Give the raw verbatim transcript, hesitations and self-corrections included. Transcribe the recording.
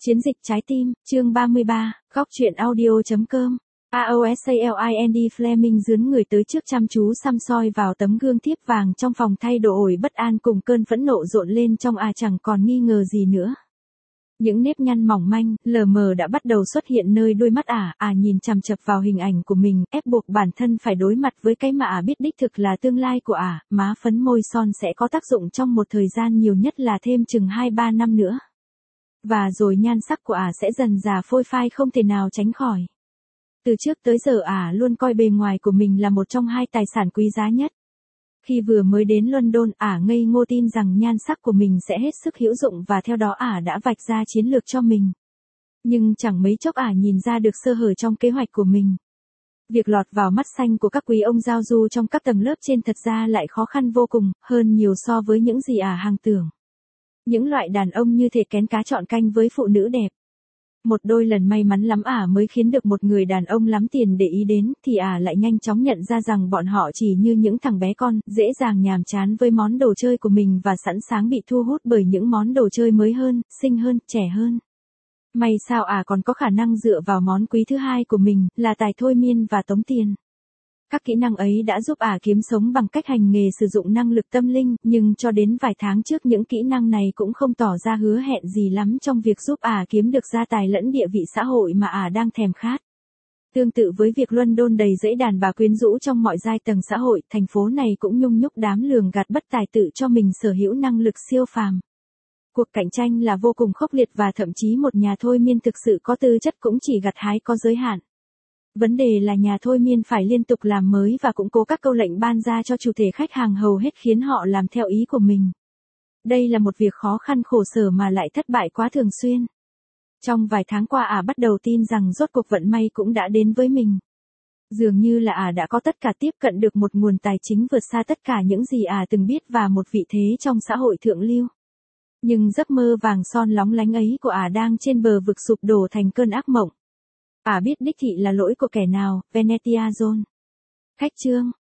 Chiến dịch trái tim, chương ba mươi ba, góc truyện audio chấm com. Aosalind Fleming dướn người tới trước chăm chú săm soi vào tấm gương thiếp vàng trong phòng thay đồ ổi bất an cùng cơn phẫn nộ rộn lên trong à chẳng còn nghi ngờ gì nữa. Những nếp nhăn mỏng manh, lờ mờ đã bắt đầu xuất hiện nơi đôi mắt ả, à nhìn chằm chằm vào hình ảnh của mình, ép buộc bản thân phải đối mặt với cái mà ả biết đích thực là tương lai của ả, má phấn môi son sẽ có tác dụng trong một thời gian nhiều nhất là thêm chừng hai ba năm nữa. Và rồi nhan sắc của ả sẽ dần dà phôi phai không thể nào tránh khỏi. Từ trước tới giờ ả luôn coi bề ngoài của mình là một trong hai tài sản quý giá nhất. Khi vừa mới đến London, ả ngây ngô tin rằng nhan sắc của mình sẽ hết sức hữu dụng và theo đó ả đã vạch ra chiến lược cho mình. Nhưng chẳng mấy chốc ả nhìn ra được sơ hở trong kế hoạch của mình. Việc lọt vào mắt xanh của các quý ông giao du trong các tầng lớp trên thật ra lại khó khăn vô cùng, hơn nhiều so với những gì ả hàng tưởng. Những loại đàn ông như thể kén cá chọn canh với phụ nữ đẹp. Một đôi lần may mắn lắm ả mới khiến được một người đàn ông lắm tiền để ý đến, thì ả lại nhanh chóng nhận ra rằng bọn họ chỉ như những thằng bé con, dễ dàng nhàm chán với món đồ chơi của mình và sẵn sàng bị thu hút bởi những món đồ chơi mới hơn, xinh hơn, trẻ hơn. May sao ả còn có khả năng dựa vào món quý thứ hai của mình, là tài thôi miên và tống tiền. Các kỹ năng ấy đã giúp ả kiếm sống bằng cách hành nghề sử dụng năng lực tâm linh, nhưng cho đến vài tháng trước những kỹ năng này cũng không tỏ ra hứa hẹn gì lắm trong việc giúp ả kiếm được gia tài lẫn địa vị xã hội mà ả đang thèm khát. Tương tự với việc London đầy rẫy đàn bà quyến rũ trong mọi giai tầng xã hội, thành phố này cũng nhung nhúc đám lường gạt bất tài tự cho mình sở hữu năng lực siêu phàm. Cuộc cạnh tranh là vô cùng khốc liệt và thậm chí một nhà thôi miên thực sự có tư chất cũng chỉ gặt hái có giới hạn. Vấn đề là nhà thôi miên phải liên tục làm mới và củng cố các câu lệnh ban ra cho chủ thể khách hàng hầu hết khiến họ làm theo ý của mình. Đây là một việc khó khăn khổ sở mà lại thất bại quá thường xuyên. Trong vài tháng qua ả bắt đầu tin rằng rốt cuộc vận may cũng đã đến với mình. Dường như là ả đã có tất cả tiếp cận được một nguồn tài chính vượt xa tất cả những gì ả từng biết và một vị thế trong xã hội thượng lưu. Nhưng giấc mơ vàng son lóng lánh ấy của ả đang trên bờ vực sụp đổ thành cơn ác mộng. Ả biết đích thị là lỗi của kẻ nào, Venetia Zone. Khách chương,